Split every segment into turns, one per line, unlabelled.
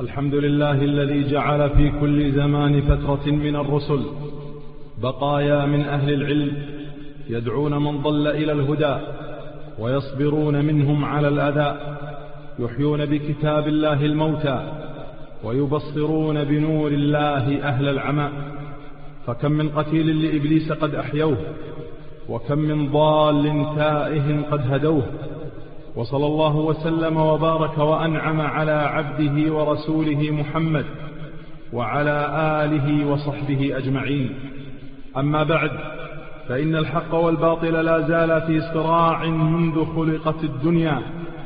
الحمد لله الذي جعل في كل زمان فترة من الرسل بقايا من أهل العلم يدعون من ضل إلى الهدى ويصبرون منهم على الأذى، يحيون بكتاب الله الموتى ويبصرون بنور الله أهل العمى. فكم من قتيل لإبليس قد أحيوه، وكم من ضال تائه قد هدوه. وصلى الله وسلم وبارك وأنعم على عبده ورسوله محمد وعلى آله وصحبه أجمعين. أما بعد، فإن الحق والباطل لا زال في صراع منذ خلقت الدنيا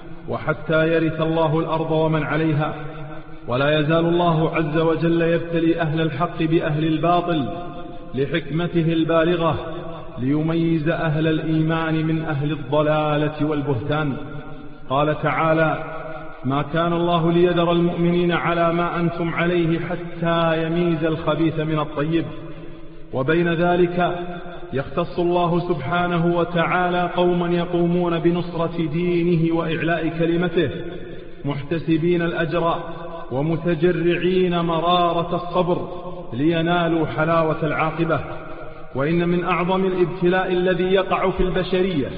وحتى يرث الله الأرض ومن عليها، ولا يزال الله عز وجل يبتلي أهل الحق بأهل الباطل لحكمته البالغة ليميز أهل الإيمان من أهل الضلالة والبهتان. قال تعالى: ما كان الله ليذر المؤمنين على ما أنتم عليه حتى يميز الخبيث من الطيب. وبين ذلك يختص الله سبحانه وتعالى قوما يقومون بنصرة دينه وإعلاء كلمته محتسبين الأجر ومتجرعين مرارة الصبر لينالوا حلاوة العاقبة. وإن من أعظم الابتلاء الذي يقع في البشرية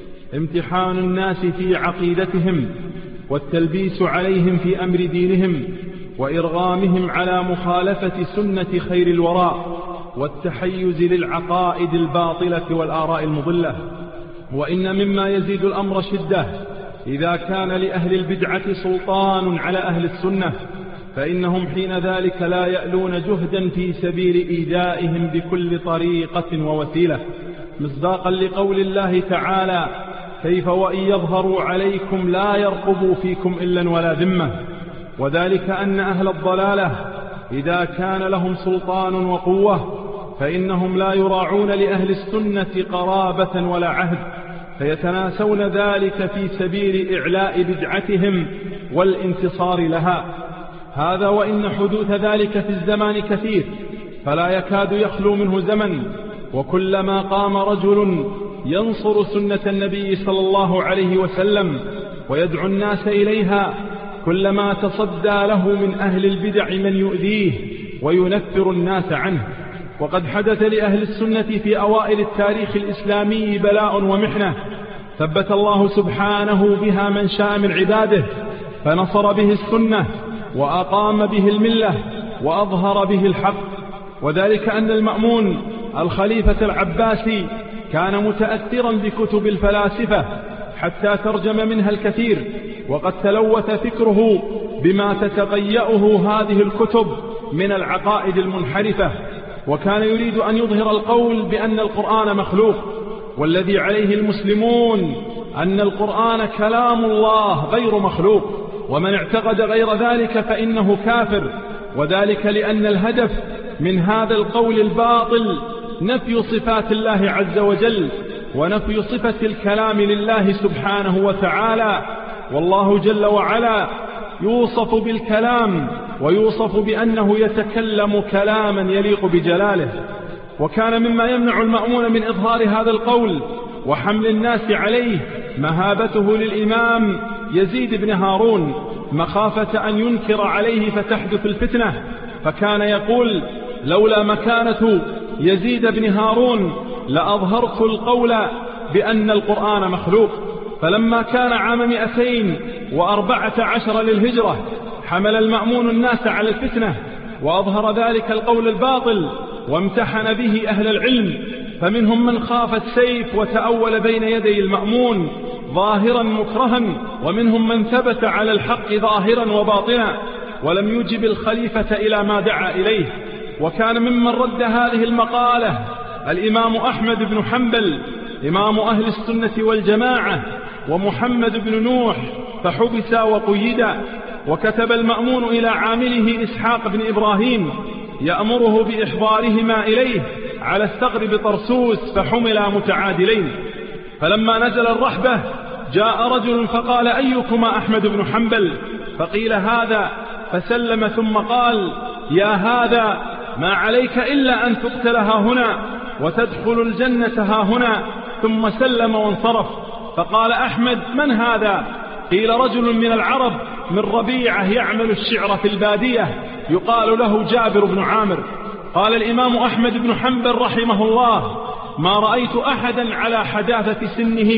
امتحان الناس في عقيدتهم والتلبيس عليهم في أمر دينهم وإرغامهم على مخالفة سنة خير الوراء والتحيز للعقائد الباطلة والآراء المضلة. وإن مما يزيد الأمر شدة إذا كان لأهل البدعة سلطان على أهل السنة، فإنهم حين ذلك لا يألون جهدا في سبيل إيذائهم بكل طريقة ووسيلة، مصداقا لقول الله تعالى: كيف وإن يظهروا عليكم لا يرقبوا فيكم إلا ولا ذمة. وذلك أن أهل الضلالة إذا كان لهم سلطان وقوة فإنهم لا يراعون لأهل السنة قرابة ولا عهد، فيتناسون ذلك في سبيل إعلاء بدعتهم والانتصار لها. هذا وإن حدوث ذلك في الزمان كثير، فلا يكاد يخلو منه زمن، وكلما قام رجل ينصر سنة النبي صلى الله عليه وسلم ويدعو الناس إليها كلما تصدى له من أهل البدع من يؤذيه وينفر الناس عنه. وقد حدث لأهل السنة في أوائل التاريخ الإسلامي بلاء ومحنة ثبت الله سبحانه بها من شاء من عباده، فنصر به السنة وأقام به الملة وأظهر به الحق. وذلك أن المأمون الخليفة العباسي كان متأثرا بكتب الفلاسفة حتى ترجم منها الكثير، وقد تلوث فكره بما تتغيأه هذه الكتب من العقائد المنحرفة، وكان يريد أن يظهر القول بأن القرآن مخلوق، والذي عليه المسلمون أن القرآن كلام الله غير مخلوق، ومن اعتقد غير ذلك فإنه كافر. وذلك لأن الهدف من هذا القول الباطل نفي صفات الله عز وجل ونفي صفة الكلام لله سبحانه وتعالى، والله جل وعلا يوصف بالكلام ويوصف بأنه يتكلم كلاما يليق بجلاله. وكان مما يمنع المأمون من إظهار هذا القول وحمل الناس عليه مهابته للإمام يزيد بن هارون مخافة أن ينكر عليه فتحدث الفتنة، فكان يقول: لولا مكانة يزيد بن هارون لأظهرت القول بأن القرآن مخلوق. فلما كان عام 214 للهجرة حمل المأمون الناس على الفتنة وأظهر ذلك القول الباطل وامتحن به أهل العلم، فمنهم من خاف السيف وتأول بين يدي المأمون ظاهرا مكرها، ومنهم من ثبت على الحق ظاهرا وباطنا ولم يجب الخليفة إلى ما دعا إليه. وكان ممن رد هذه المقالة الإمام أحمد بن حنبل إمام أهل السنة والجماعة ومحمد بن نوح، فحبس وقيد. وكتب المأمون إلى عامله إسحاق بن إبراهيم يأمره بإحضارهما إليه على الثغر بطرسوس، فحملا متعادلين. فلما نزل الرحبة جاء رجل فقال: أيكما أحمد بن حنبل؟ فقيل: هذا. فسلم ثم قال: يا هذا، ما عليك إلا أن تقتل هنا وتدخل الجنة هنا. ثم سلم وانصرف. فقال أحمد: من هذا؟ قيل: رجل من العرب من ربيعة يعمل الشعر في البادية يقال له جابر بن عامر. قال الإمام أحمد بن حنبل رحمه الله: ما رأيت أحدا على حداثة سنه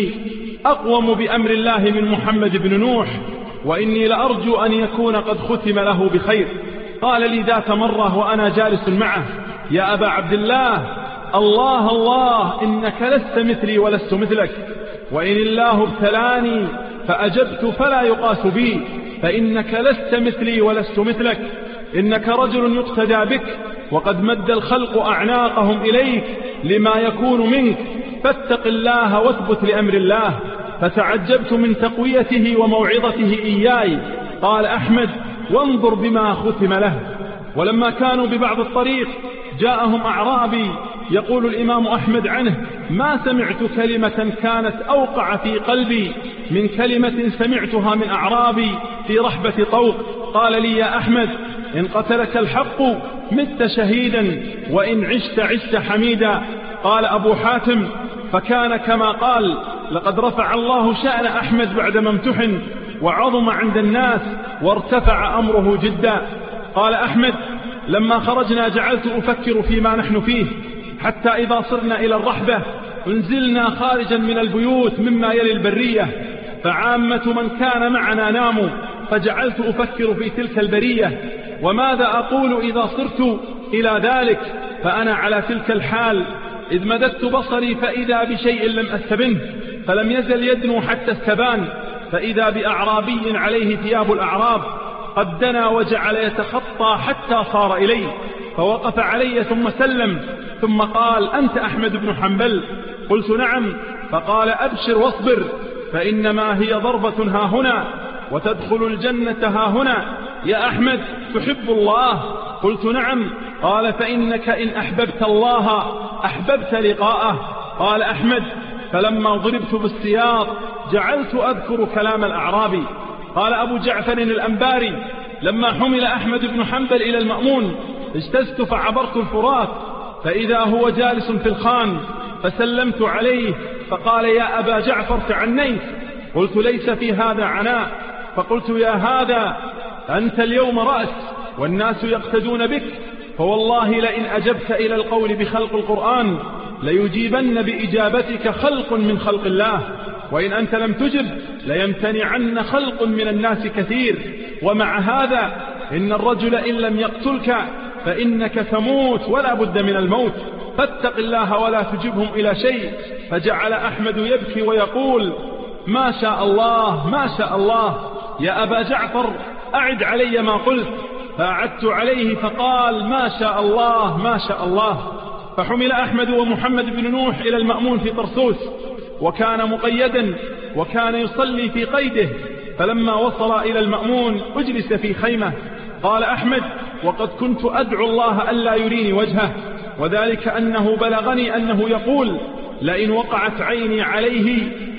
أقوم بأمر الله من محمد بن نوح، وإني لأرجو أن يكون قد ختم له بخير. قال لي ذات مرة وأنا جالس معه: يا أبا عبد الله، الله الله، إنك لست مثلي ولست مثلك، وإن الله ابتلاني فأجبت فلا يقاس بي، فإنك لست مثلي ولست مثلك، إنك رجل يقتدى بك، وقد مد الخلق أعناقهم إليك لما يكون منك، فاتق الله واثبت لأمر الله. فتعجبت من تقويته وموعظته إياي. قال أحمد: وانظر بما ختم له. ولما كانوا ببعض الطريق جاءهم أعرابي يقول الإمام أحمد عنه: ما سمعت كلمة كانت أوقع في قلبي من كلمة سمعتها من أعرابي في رحبة طوق. قال لي: يا أحمد، إن قتلك الحق مت شهيدا، وإن عشت عشت حميدا. قال أبو حاتم: فكان كما قال، لقد رفع الله شأن أحمد بعدما امتحن وعظم عند الناس وارتفع أمره جدا. قال أحمد: لما خرجنا جعلت أفكر فيما نحن فيه، حتى إذا صرنا إلى الرحبة انزلنا خارجا من البيوت مما يلي البرية، فعامة من كان معنا ناموا، فجعلت أفكر في تلك البرية وماذا أقول إذا صرت إلى ذلك، فأنا على تلك الحال إذ مددت بصري فإذا بشيء لم أستبنه، فلم يزل يدنو حتى استبان، فإذا بأعرابي عليه ثياب الأعراب قد دنا وجعل يتخطى حتى صار إلي، فوقف علي ثم سلم، ثم قال: أنت أحمد بن حنبل؟ قلت: نعم. فقال: أبشر واصبر، فإنما هي ضربة ها هنا وتدخل الجنة ها هنا. يا أحمد، تحب الله؟ قلت: نعم. قال: فإنك إن أحببت الله أحببت لقاءه. قال أحمد: فلما ضربت بالسياط جعلت أذكر كلام الأعرابي. قال أبو جعفر الأنباري: لما حمل أحمد بن حنبل إلى المأمون اجتزت فعبرت الفرات، فإذا هو جالس في الخان، فسلمت عليه فقال: يا أبا جعفر تعنيت؟ قلت: ليس في هذا عناء. فقلت: يا هذا، أنت اليوم رأس والناس يقتدون بك، فوالله لئن أجبت إلى القول بخلق القرآن ليجيبن بإجابتك خلق من خلق الله، وإن أنت لم تجب ليمتنعن خلق من الناس كثير، ومع هذا إن الرجل إن لم يقتلك فإنك تموت ولا بد من الموت، فاتق الله ولا تجبهم إلى شيء. فجعل أحمد يبكي ويقول: ما شاء الله، ما شاء الله، يا أبا جعفر أعد علي ما قلت. فأعدت عليه فقال: ما شاء الله، ما شاء الله. فحمل أحمد ومحمد بن نوح إلى المأمون في طرسوس، وكان مقيدا وكان يصلي في قيده، فلما وصل إلى المأمون أجلس في خيمة. قال أحمد: وقد كنت أدعو الله ألا يريني وجهه، وذلك أنه بلغني أنه يقول: لئن وقعت عيني عليه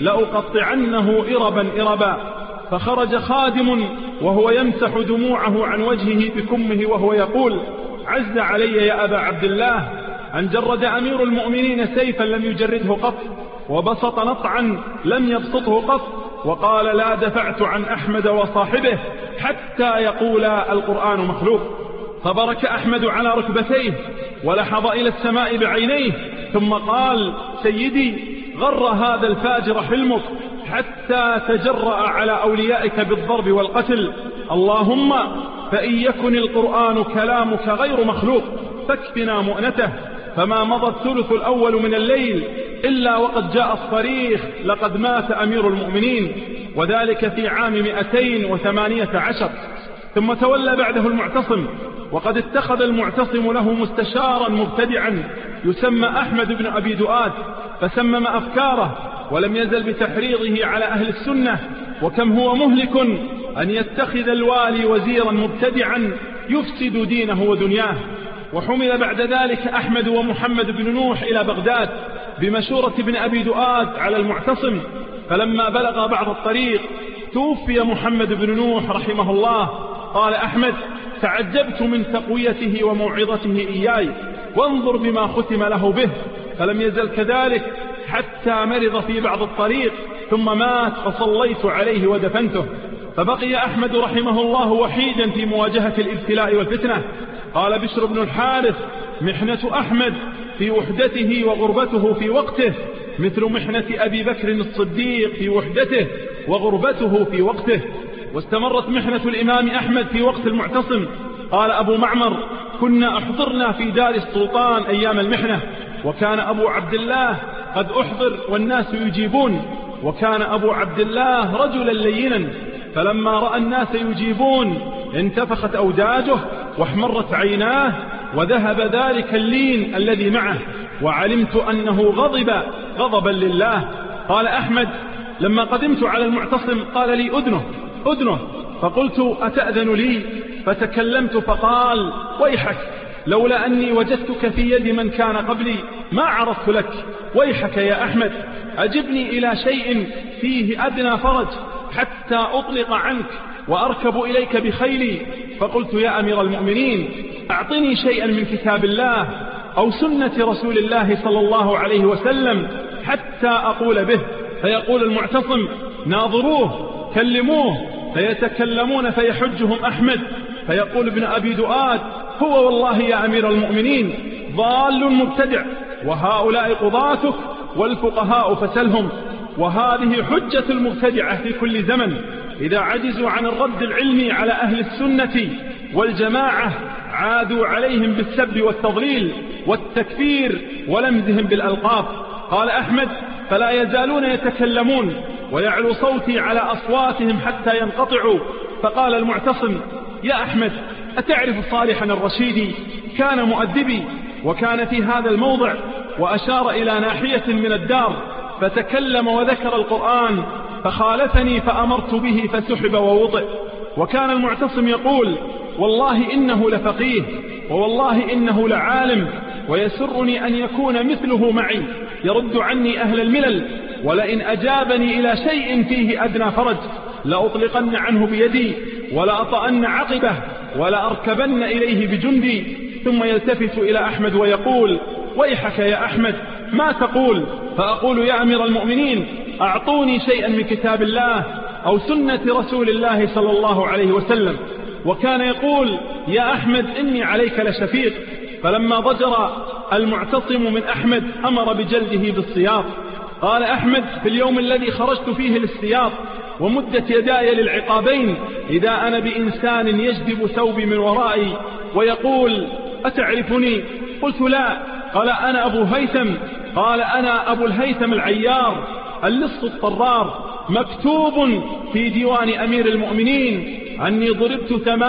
لأقطعنه إربا إربا. فخرج خادم وهو يمسح دموعه عن وجهه بكمه وهو يقول: عز علي يا أبا عبد الله أن جرد أمير المؤمنين سيفا لم يجرده قط، وبسط نطعا لم يبسطه قط، وقال: لا دفعت عن أحمد وصاحبه حتى يقول القرآن مخلوق. فبرك أحمد على ركبتيه ولحظ إلى السماء بعينيه، ثم قال: سيدي، غر هذا الفاجر حلمك حتى تجرأ على أوليائك بالضرب والقتل، اللهم فإن يكن القرآن كلامك غير مخلوق فاكفنا مؤنته. فما مضى الثلث الأول من الليل إلا وقد جاء الصريخ: لقد مات أمير المؤمنين، وذلك في عام 218. ثم تولى بعده المعتصم، وقد اتخذ المعتصم له مستشارا مبتدعا يسمى أحمد بن أبي دؤاد، فسمم أفكاره ولم يزل بتحريضه على أهل السنة. وكم هو مهلك أن يتخذ الوالي وزيرا مبتدعا يفسد دينه ودنياه. وحمل بعد ذلك أحمد ومحمد بن نوح إلى بغداد بمشورة ابن أبي دؤاد على المعتصم، فلما بلغ بعض الطريق توفي محمد بن نوح رحمه الله. قال أحمد: تعجبت من تقويته وموعظته إياي، وانظر بما ختم له به، فلم يزل كذلك حتى مرض في بعض الطريق، ثم مات فصليت عليه ودفنته. فبقي أحمد رحمه الله وحيدا في مواجهة الابتلاء والفتنة. قال بشر بن الحارث: محنة أحمد في وحدته وغربته في وقته مثل محنة أبي بكر الصديق في وحدته وغربته في وقته. واستمرت محنة الإمام أحمد في وقت المعتصم. قال أبو معمر: كنا أحضرنا في دار السلطان أيام المحنة، وكان أبو عبد الله قد أحضر والناس يجيبون، وكان أبو عبد الله رجلا لينا، فلما رأى الناس يجيبون انتفخت أوداجه واحمرت عيناه وذهب ذلك اللين الذي معه، وعلمت أنه غضب غضبا لله. قال أحمد: لما قدمت على المعتصم قال لي: أذنه، فقلت: أتأذن لي؟ فتكلمت فقال: ويحك، لولا أني وجدتك في يد من كان قبلي ما عرضت لك. ويحك يا أحمد، أجبني إلى شيء فيه أدنى فرج حتى أطلق عنك وأركب إليك بخيلي. فقلت: يا أمير المؤمنين، أعطني شيئا من كتاب الله أو سنة رسول الله صلى الله عليه وسلم حتى أقول به. فيقول المعتصم: ناظروه كلموه. فيتكلمون فيحجهم أحمد، فيقول ابن أبي دؤاد: هو والله يا أمير المؤمنين ضال مبتدع، وهؤلاء قضاتك والفقهاء فسلهم. وهذه حجة المبتدعة في كل زمن، إذا عجزوا عن الرد العلمي على أهل السنة والجماعة عادوا عليهم بالسب والتضليل والتكفير ولمزهم بالألقاب. قال أحمد: فلا يزالون يتكلمون ويعلو صوتي على أصواتهم حتى ينقطعوا. فقال المعتصم: يا أحمد، أتعرف صالحا الرشيدي؟ كان مؤدبي وكان في هذا الموضع، وأشار إلى ناحية من الدار فتكلم وذكر القرآن، فخالفني فأمرت به فسحب ووطئ. وكان المعتصم يقول: والله إنه لفقيه، ووالله إنه لعالم، ويسرني أن يكون مثله معي يرد عني أهل الملل، ولئن أجابني إلى شيء فيه أدنى فرج لأطلقن عنه بيدي ولأطأن عقبه ولأركبن إليه بجندي. ثم يلتفت إلى أحمد ويقول: ويحك يا أحمد، ما تقول؟ فأقول: يا أمير المؤمنين، أعطوني شيئا من كتاب الله أو سنة رسول الله صلى الله عليه وسلم. وكان يقول: يا أحمد، إني عليك لشفيق. فلما ضجر المعتصم من أحمد أمر بجلده بالسياط. قال أحمد: في اليوم الذي خرجت فيه للسياط ومدت يداي للعقابين، إذا أنا بإنسان يجذب ثوبي من ورائي ويقول: أتعرفني؟ قلت: لا. قال: أنا أبو هيثم. قال: أنا أبو الهيثم العيار اللص الطرار، مكتوب في ديوان أمير المؤمنين أني ضربت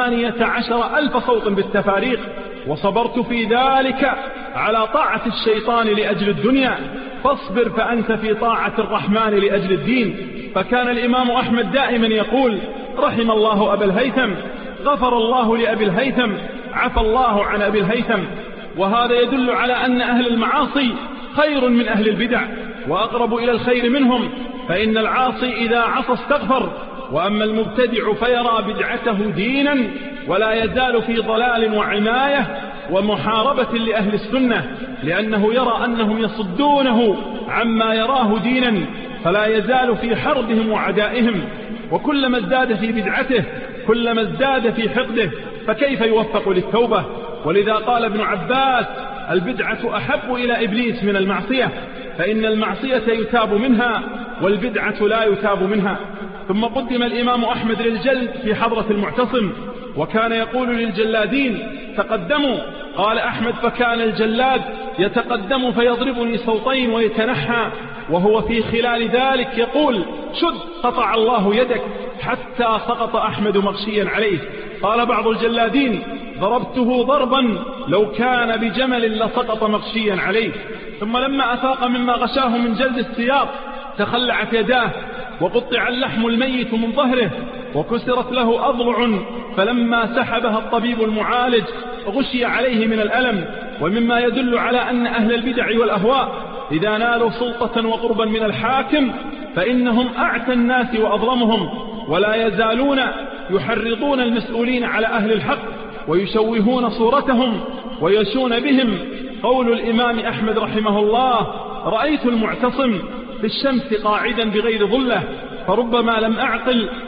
18,000 صوت بالتفاريق، وصبرت في ذلك على طاعة الشيطان لأجل الدنيا، فاصبر فأنت في طاعة الرحمن لأجل الدين. فكان الإمام أحمد دائما يقول: رحم الله أبا الهيثم، غفر الله لأبي الهيثم، عفى الله عن أبي الهيثم. وهذا يدل على أن أهل المعاصي خير من أهل البدع وأقرب إلى الخير منهم، فإن العاصي إذا عصى استغفر، وأما المبتدع فيرى بدعته دينا ولا يزال في ضلال وعناية ومحاربة لأهل السنة، لأنه يرى أنهم يصدونه عما يراه دينا، فلا يزال في حربهم وعدائهم. وكلما ازداد في بدعته كلما ازداد في حقده، فكيف يوفق للتوبة؟ ولذا قال ابن عباس: البدعة أحب إلى إبليس من المعصية، فإن المعصية يتاب منها والبدعة لا يتاب منها. ثم قدم الإمام أحمد للجلد في حضرة المعتصم، وكان يقول للجلادين: تقدموا. قال أحمد: فكان الجلاد يتقدم فيضربني صوتين ويتنحى، وهو في خلال ذلك يقول: شد قطع الله يدك، حتى سقط أحمد مغشيا عليه. قال بعض الجلادين: ضربته ضربا لو كان بجمل لسقط مغشيا عليه. ثم لما أفاق مما غشاه من جلد السياط تخلعت يداه، وقطع اللحم الميت من ظهره، وكسرت له أضلع، فلما سحبها الطبيب المعالج غشي عليه من الألم. ومما يدل على أن أهل البدع والأهواء إذا نالوا سلطة وقربا من الحاكم فإنهم أعتى الناس وأظلمهم، ولا يزالون يحرضون المسؤولين على أهل الحق ويشوهون صورتهم ويشون بهم. قول الإمام أحمد رحمه الله: رأيت المعتصم في الشمس قاعدا بغير ظلة، فربما لم أعقل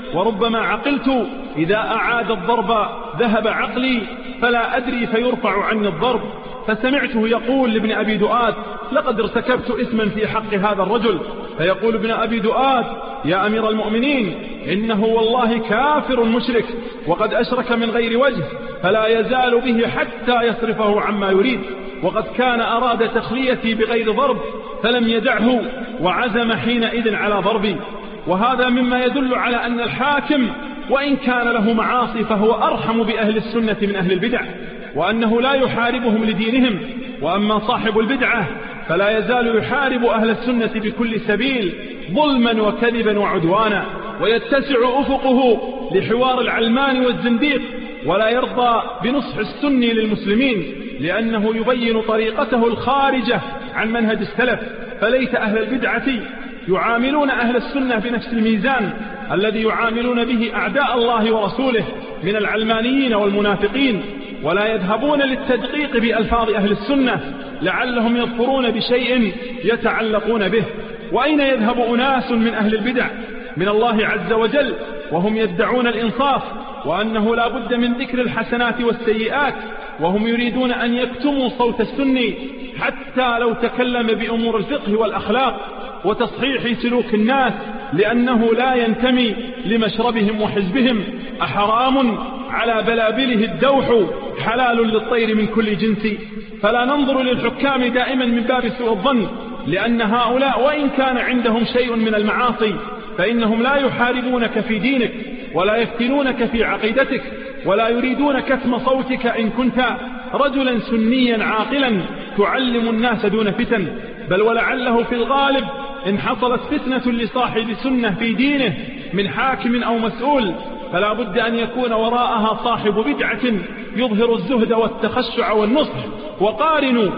وربما عقلت إذا أعاد الضرب ذهب عقلي فلا أدري فيرفع عني الضرب. فسمعته يقول لابن أبي دؤاد: لقد ارتكبت إثما في حق هذا الرجل. فيقول ابن أبي دؤاد: يا أمير المؤمنين، إنه والله كافر مشرك، وقد أشرك من غير وجه، فلا يزال به حتى يصرفه عما يريد، وقد كان أراد تخليتي بغير ضرب فلم يدعه، وعزم حينئذ على ضربي. وهذا مما يدل على أن الحاكم وإن كان له معاصي فهو أرحم بأهل السنة من أهل البدع، وأنه لا يحاربهم لدينهم. وأما صاحب البدعة فلا يزال يحارب أهل السنة بكل سبيل ظلما وكذبا وعدوانا، ويتسع أفقه لحوار العلمان والزنديق، ولا يرضى بنصح السني للمسلمين، لأنه يبين طريقته الخارجة عن منهج السلف. فليت أهل البدعة يعاملون أهل السنة بنفس الميزان الذي يعاملون به أعداء الله ورسوله من العلمانيين والمنافقين، ولا يذهبون للتدقيق بألفاظ أهل السنة لعلهم يظفرون بشيء يتعلقون به. وأين يذهب أناس من أهل البدع من الله عز وجل وهم يدعون الإنصاف وأنه لا بد من ذكر الحسنات والسيئات، وهم يريدون أن يكتموا صوت السني حتى لو تكلم بأمور الفقه والأخلاق وتصحيح سلوك الناس، لأنه لا ينتمي لمشربهم وحزبهم. أحرام على بلابله الدوح، حلال للطير من كل جنس. فلا ننظر للحكام دائما من باب سوء الظن، لأن هؤلاء وإن كان عندهم شيء من المعاصي فإنهم لا يحاربونك في دينك، ولا يفتنونك في عقيدتك، ولا يريدون كتم صوتك إن كنت رجلا سنيا عاقلا تعلم الناس دون فتن. بل ولعله في الغالب إن حصلت فتنة لصاحب سنة في دينه من حاكم أو مسؤول فلا بد أن يكون وراءها صاحب بدعة يظهر الزهد والتخشع والنصح. وقارنوا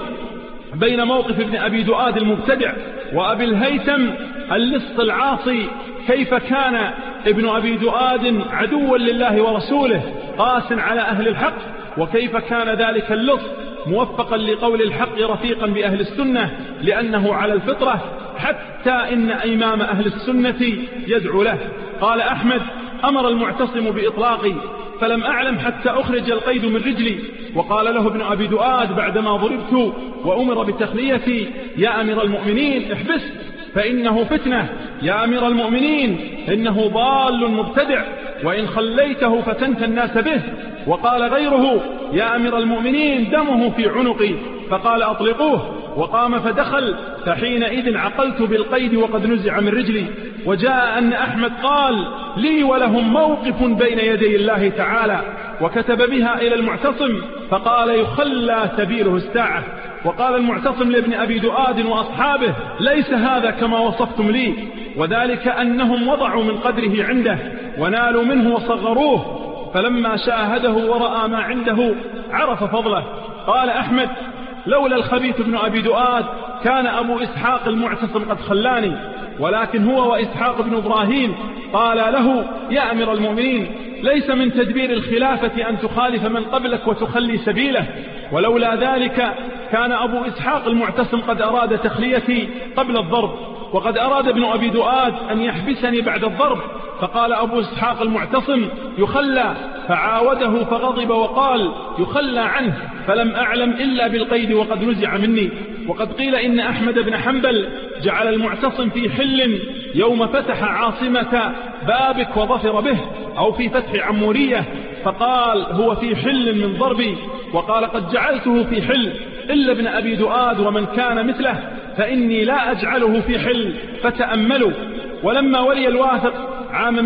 بين موقف ابن أبي دؤاد المبتدع وأبي الهيثم اللص العاصي، كيف كان ابن أبي دؤاد عدوا لله ورسوله قاس على أهل الحق، وكيف كان ذلك اللص موفقا لقول الحق رفيقا بأهل السنة لأنه على الفطرة، حتى إن إمام أهل السنة يدعو له. قال أحمد: أمر المعتصم بإطلاقي فلم أعلم حتى أخرج القيد من رجلي. وقال له ابن أبي دؤاد بعدما ضربت وأمر بتخليتي: يا أمير المؤمنين احبس فإنه فتنة، يا أمير المؤمنين إنه ضال مبتدع، وإن خليته فتنت الناس به. وقال غيره: يا أمير المؤمنين دمه في عنقي، فقال: أطلقوه. وقام فدخل، فحينئذ عقلت بالقيد وقد نزع من رجلي. وجاء أن أحمد قال: لي ولهم موقف بين يدي الله تعالى، وكتب بها إلى المعتصم فقال: يخلى سبيله الساعة. وقال المعتصم لابن أبي دؤاد وأصحابه: ليس هذا كما وصفتم لي، وذلك أنهم وضعوا من قدره عنده ونالوا منه وصغروه، فلما شاهده ورأى ما عنده عرف فضله. قال أحمد: لولا الخبيث ابن أبي دؤاد كان أبو إسحاق المعتصم قد خلاني، ولكن هو وإسحاق بن إبراهيم قال له: يا أمير المؤمنين، ليس من تدبير الخلافة أن تخالف من قبلك وتخلي سبيله، ولولا ذلك كان أبو إسحاق المعتصم قد أراد تخليتي قبل الضرب، وقد أراد ابن أبي دؤاد أن يحبسني بعد الضرب، فقال أبو إسحاق المعتصم: يخلى، فعاوده فغضب وقال: يخلى عنه، فلم أعلم إلا بالقيد وقد نزع مني. وقد قيل إن أحمد بن حنبل جعل المعتصم في حل يوم فتح عاصمة بابك وظفر به، أو في فتح عمورية، فقال: هو في حل من ضربي، وقال: قد جعلته في حل إلا ابن أبي دؤاد ومن كان مثله، فإني لا أجعله في حل، فتأملوا. ولما ولي الواثق عام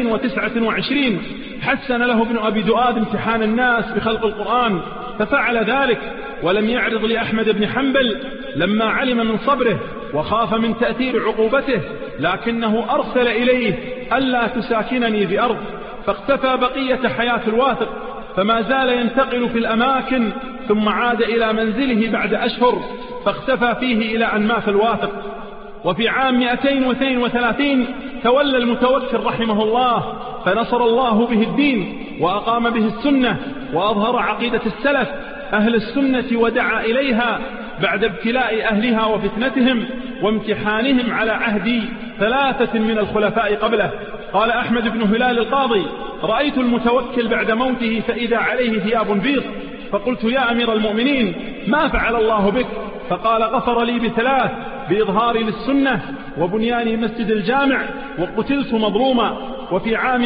229 حسن له ابن أبي دؤاد امتحان الناس بخلق القرآن، ففعل ذلك، ولم يعرض لأحمد بن حنبل لما علم من صبره وخاف من تأثير عقوبته، لكنه أرسل إليه ألا تساكنني بأرض، فاختفى بقية حياة الواثق، فما زال ينتقل في الأماكن، ثم عاد إلى منزله بعد أشهر فاختفى فيه إلى أن مات الواثق. وفي عام 232 تولى المتوكل رحمه الله، فنصر الله به الدين وأقام به السنة وأظهر عقيدة السلف أهل السنة ودعا إليها بعد ابتلاء أهلها وفتنتهم وامتحانهم على عهد 3 من الخلفاء قبله.
قال أحمد بن هلال القاضي: رأيت المتوكل بعد موته فإذا عليه ثياب بيض، فقلت: يا أمير المؤمنين، ما فعل الله بك؟ فقال: غفر لي بثلاث: بإظهاري للسنة، وبنياني مسجد الجامع، وقتلت مظلوما. وفي عام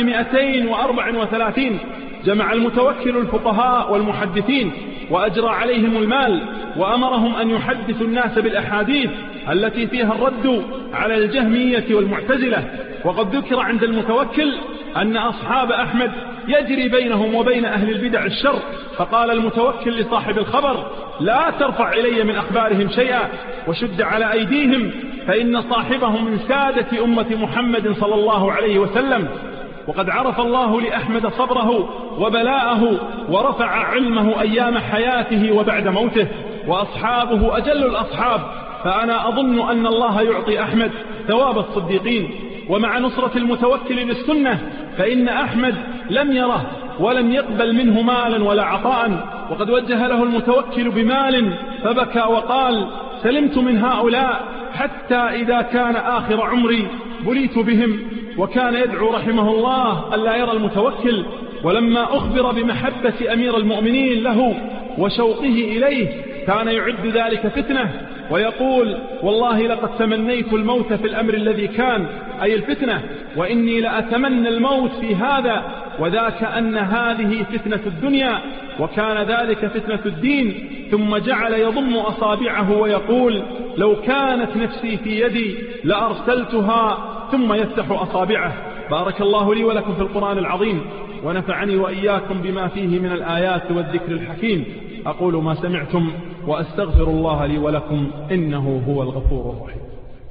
234 جمع المتوكل الفقهاء والمحدثين وأجرى عليهم المال، وأمرهم أن يحدثوا الناس بالأحاديث التي فيها الرد على الجهمية والمعتزلة. وقد ذكر عند المتوكل أن أصحاب أحمد يجري بينهم وبين أهل البدع الشر، فقال المتوكل لصاحب الخبر: لا ترفع إلي من أخبارهم شيئا، وشد على أيديهم، فإن صاحبهم من سادة أمة محمد صلى الله عليه وسلم. وقد عرف الله لأحمد صبره وبلاءه، ورفع علمه أيام حياته وبعد موته، وأصحابه أجل الأصحاب، فأنا أظن أن الله يعطي أحمد ثواب الصديقين. ومع نصرة المتوكل للسنة فإن أحمد لم يره ولم يقبل منه مالا ولا عطاء، وقد وجه له المتوكل بمال فبكى وقال: سلمت من هؤلاء حتى إذا كان آخر عمري بليت بهم. وكان يدعو رحمه الله ألا يرى المتوكل، ولما أخبر بمحبة أمير المؤمنين له وشوقه إليه كان يعد ذلك فتنة، ويقول: والله لقد تمنيت الموت في الأمر الذي كان، أي الفتنة، وإني لأتمنى الموت في هذا، وذاك أن هذه فتنة الدنيا، وكان ذلك فتنة الدين. ثم جعل يضم أصابعه ويقول: لو كانت نفسي في يدي لأرسلتها. ثم يفتح أصابعه. بارك الله لي ولكم في القرآن العظيم، ونفعني وإياكم بما فيه من الآيات والذكر الحكيم. أقول ما سمعتم وأستغفر الله لي ولكم، إنه هو الغفور الرحيم.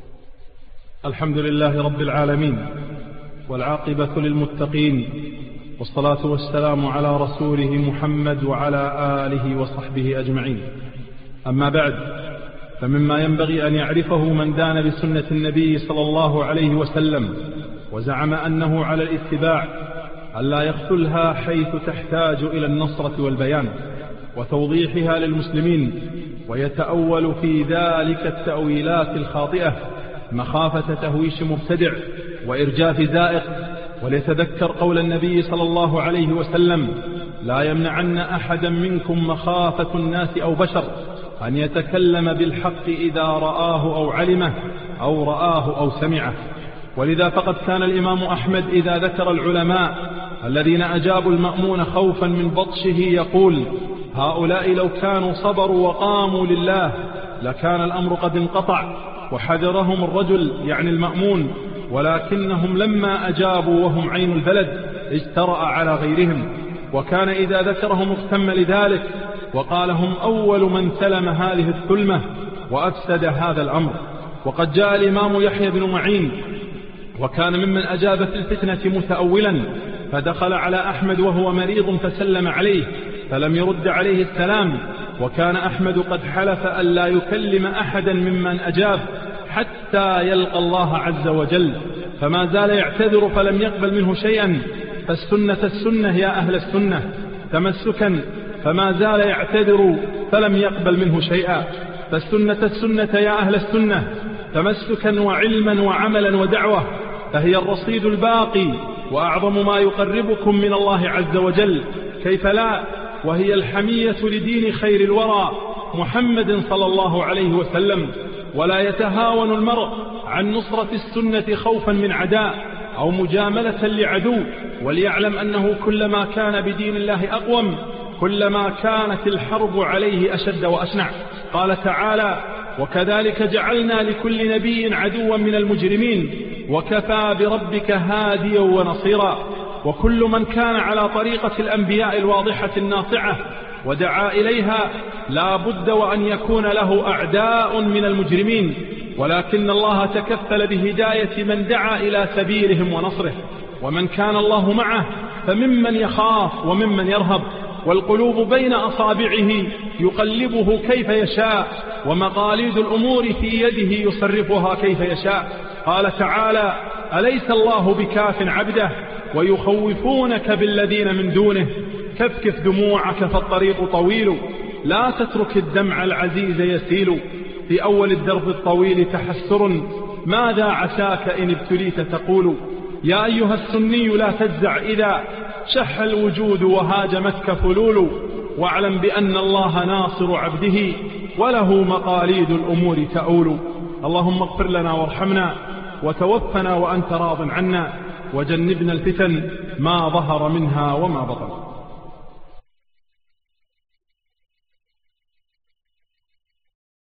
الحمد لله رب العالمين، والعاقبة للمتقين، والصلاة والسلام على رسوله محمد وعلى آله وصحبه أجمعين. أما بعد، فمما ينبغي أن يعرفه من دان بسنة النبي صلى الله عليه وسلم وزعم أنه على الاتباع ألا يخذلها حيث تحتاج إلى النصرة والبيان وتوضيحها للمسلمين، ويتأول في ذلك التأويلات الخاطئة مخافة تهويش مبتدع وإرجاف زائق، وليتذكر قول النبي صلى الله عليه وسلم: لا يمنعن أحدا منكم مخافة الناس أو بشر أن يتكلم بالحق إذا رآه أو علمه أو رآه أو سمعه. ولذا فقد كان الإمام أحمد إذا ذكر العلماء الذين أجابوا المأمون خوفا من بطشه يقول: هؤلاء لو كانوا صبروا وقاموا لله لكان الأمر قد انقطع. وحذرهم الرجل يعني المأمون، ولكنهم لما أجابوا وهم عين البلد اجترأ على غيرهم. وكان إذا ذكرهم اغتم لذلك، وقال: هم أول من سلم هذه الثلمة وأفسد هذا الأمر. وقد جاء الإمام يحيى بن معين وكان ممن أجاب في الفتنة متأولا، فدخل على أحمد وهو مريض فسلم عليه فلم يرد عليه السلام، وكان أحمد قد حلف أن لا يكلم أحدا ممن أجاب حتى يلقى الله عز وجل، فما زال يعتذر فلم يقبل منه شيئا. فالسنة السنة يا أهل السنة، تمسكا، فما زال يعتذر فلم يقبل منه شيئا. فالسنة السنة يا أهل السنة، تمسكا وعلما وعملا ودعوة، فهي الرصيد الباقي وأعظم ما يقربكم من الله عز وجل، كيف لا، وهي الحمية لدين خير الورى محمد صلى الله عليه وسلم. ولا يتهاون المرء عن نصرة السنة خوفا من عداء أو مجاملة لعدو، وليعلم أنه كلما كان بدين الله أقوم كلما كانت الحرب عليه أشد وأشنع. قال تعالى: وكذلك جعلنا لكل نبي عدوا من المجرمين وكفى بربك هاديا ونصيرا. وكل من كان على طريقة الأنبياء الواضحة الناصعة ودعا إليها لا بد وأن يكون له أعداء من المجرمين، ولكن الله تكفل بهداية من دعا إلى سبيلهم ونصره. ومن كان الله معه فممن يخاف وممن يرهب، والقلوب بين أصابعه يقلبه كيف يشاء، ومقاليد الأمور في يده يصرفها كيف يشاء. قال تعالى: أليس الله بكاف عبده ويخوفونك بالذين من دونه، كفكف دموعك فالطريق طويل، لا تترك الدمع العزيز يسيل، في أول الدرب الطويل تحسر، ماذا عساك إن ابتليت تقول، يا أيها السني لا تجزع إذا شح الوجود وهاجمتك فلول، واعلم بأن الله ناصر عبده وله مقاليد الأمور تؤول. اللهم اغفر لنا وارحمنا وتوفنا وأنت راض عنا، وجنبنا الفتن ما ظهر منها وما بطن.